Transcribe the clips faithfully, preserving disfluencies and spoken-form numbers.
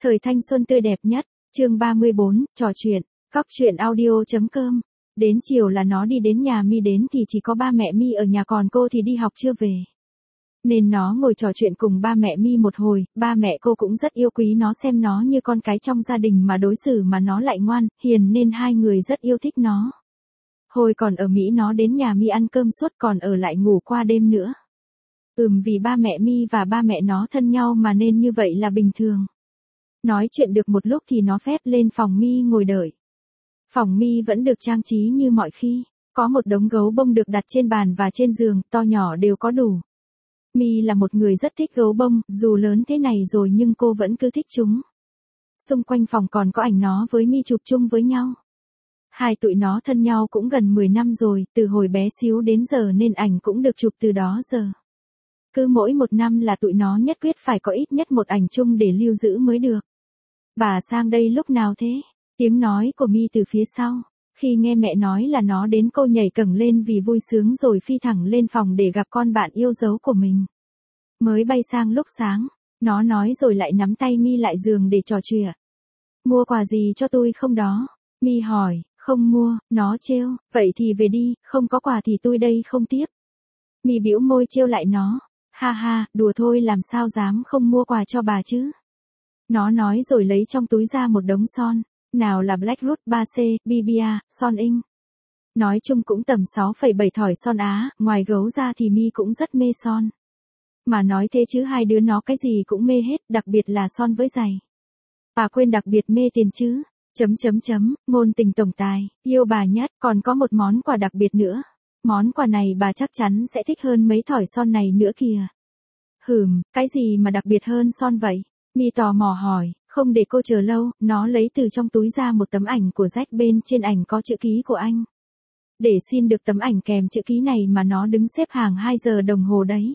Thời thanh xuân tươi đẹp nhất, chương ba mươi bốn, trò chuyện, góc chuyện audio.com. Đến chiều là nó đi đến nhà Mi, đến thì chỉ có ba mẹ Mi ở nhà, còn cô thì đi học chưa về. Nên nó ngồi trò chuyện cùng ba mẹ Mi một hồi, ba mẹ cô cũng rất yêu quý nó, xem nó như con cái trong gia đình mà đối xử mà nó lại ngoan, hiền nên hai người rất yêu thích nó. Hồi còn ở Mỹ nó đến nhà Mi ăn cơm suốt, còn ở lại ngủ qua đêm nữa. Ừm vì ba mẹ Mi và ba mẹ nó thân nhau mà nên như vậy là bình thường. Nói chuyện được một lúc thì nó phép lên phòng Mi ngồi đợi. Phòng Mi vẫn được trang trí như mọi khi, có một đống gấu bông được đặt trên bàn và trên giường, to nhỏ đều có đủ. Mi là một người rất thích gấu bông, dù lớn thế này rồi nhưng cô vẫn cứ thích chúng. Xung quanh phòng còn có ảnh nó với Mi chụp chung với nhau. Hai tụi nó thân nhau cũng gần mười năm rồi, từ hồi bé xíu đến giờ nên ảnh cũng được chụp từ đó giờ. Cứ mỗi một năm là tụi nó nhất quyết phải có ít nhất một ảnh chung để lưu giữ mới được. Bà sang đây lúc nào thế? Tiếng nói của Mi từ phía sau. Khi nghe mẹ nói là nó đến, cô nhảy cẫng lên vì vui sướng rồi phi thẳng lên phòng để gặp con bạn yêu dấu của mình. Mới bay sang lúc sáng, nó nói rồi lại nắm tay Mi lại giường để trò chuyện. Mua quà gì cho tôi không đó? Mi hỏi. Không mua, nó trêu, vậy thì về đi, không có quà thì tôi đây không tiếp. Mi bĩu môi trêu lại nó. Ha ha, đùa thôi, làm sao dám không mua quà cho bà chứ. Nó nói rồi lấy trong túi ra một đống son, nào là Black Root ba C, bê bê a, son ink. Nói chung cũng tầm sáu phẩy bảy thỏi son Á, ngoài gấu ra thì Mi cũng rất mê son. Mà nói thế chứ hai đứa nó cái gì cũng mê hết, đặc biệt là son với giày. À quên, đặc biệt mê tiền chứ. Chấm chấm chấm, ngôn tình tổng tài, yêu bà nhất, còn có một món quà đặc biệt nữa. Món quà này bà chắc chắn sẽ thích hơn mấy thỏi son này nữa kìa. Hừm, cái gì mà đặc biệt hơn son vậy? Mi tò mò hỏi, không để cô chờ lâu, nó lấy từ trong túi ra một tấm ảnh của Jack, bên trên ảnh có chữ ký của anh. Để xin được tấm ảnh kèm chữ ký này mà nó đứng xếp hàng hai giờ đồng hồ đấy.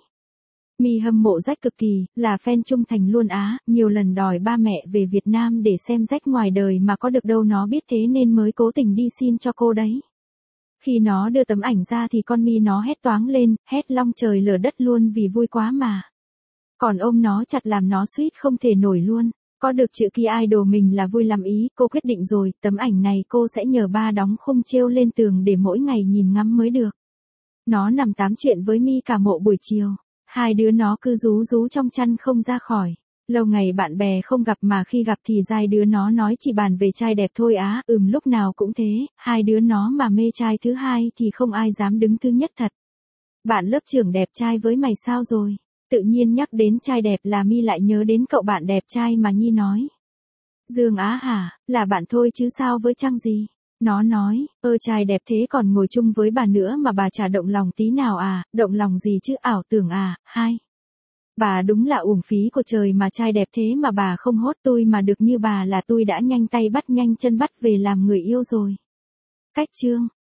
Mi hâm mộ Jack cực kỳ, là fan trung thành luôn á, nhiều lần đòi ba mẹ về Việt Nam để xem Jack ngoài đời mà có được đâu, nó biết thế nên mới cố tình đi xin cho cô đấy. Khi nó đưa tấm ảnh ra thì con Mi nó hét toáng lên, hét long trời lở đất luôn vì vui quá mà. Còn ôm nó chặt làm nó suýt không thể nổi luôn. Có được chữ ký idol mình là vui lắm ý, cô quyết định rồi, tấm ảnh này cô sẽ nhờ ba đóng khung treo lên tường để mỗi ngày nhìn ngắm mới được. Nó nằm tám chuyện với Mi cả mộ buổi chiều. Hai đứa nó cứ rú rú trong chăn không ra khỏi. Lâu ngày bạn bè không gặp mà khi gặp thì hai đứa nó nói chỉ bàn về trai đẹp thôi á, ừm lúc nào cũng thế, hai đứa nó mà mê trai thứ hai thì không ai dám đứng thứ nhất thật. Bạn lớp trưởng đẹp trai với mày sao rồi? Tự nhiên nhắc đến trai đẹp là Mi lại nhớ đến cậu bạn đẹp trai mà Nhi nói. Dương Á hả, là bạn thôi chứ sao với Trăng gì? Nó nói, ơ trai đẹp thế còn ngồi chung với bà nữa mà bà chả động lòng tí nào à, động lòng gì chứ, ảo tưởng à, hai. Bà đúng là uổng phí của trời mà, trai đẹp thế mà bà không hốt tôi mà được như bà là tôi đã nhanh tay bắt nhanh chân bắt về làm người yêu rồi. Cách chương.